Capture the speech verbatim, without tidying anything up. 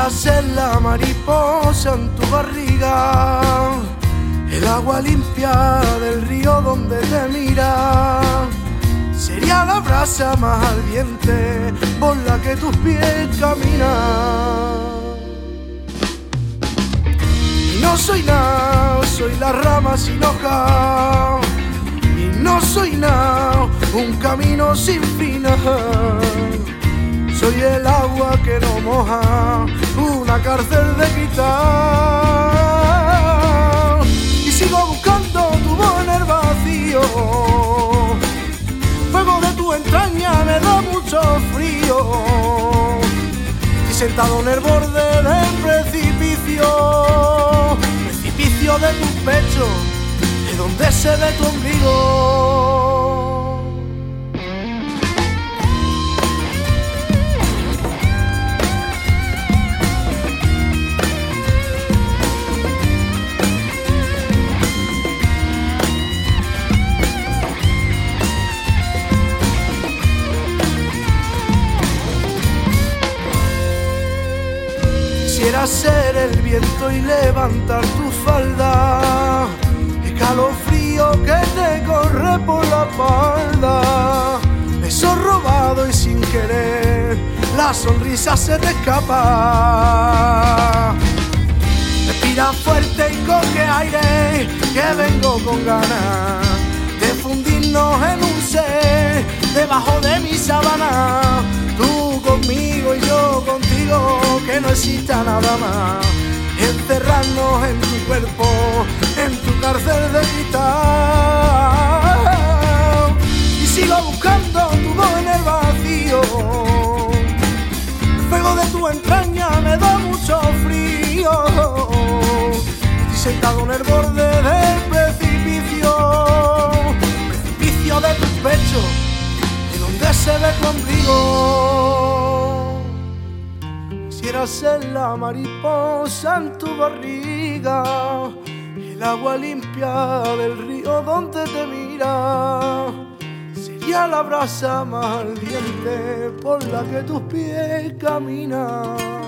Quisiera ser la mariposa en tu barriga, el agua limpia del río donde te mira. Sería la brasa más ardiente por la que tus pies caminan. Y no soy nada, soy la rama sin hoja. Y no soy nada, un camino sin final. Soy el agua que no moja, una cárcel de quitar. Y sigo buscando tu voz en el vacío. Fuego de tu entraña me da mucho frío. Y sentado en el borde del precipicio, precipicio de tu pecho, de donde se ve tu ombligo. Quisiera ser el viento y levantar tu falda, escalofrío que te corre por la espalda. Beso robado y sin querer, la sonrisa se te escapa. Respira fuerte y coge aire, que vengo con ganas de fundirnos en un ser debajo de mi sábana. Tú conmigo y yo contigo, que no exista nada más. Encerrarnos en tu cuerpo, en tu cárcel de cristal. Y sigo buscando tu voz en el vacío. El fuego de tu entraña me da mucho frío. Estoy sentado en el borde del precipicio, precipicio de tu pecho, de donde se ve tu ombligo. Quisiera ser la mariposa en tu barriga, el agua limpia del río donde te mira. Sería la brasa más ardiente por la que tus pies caminan.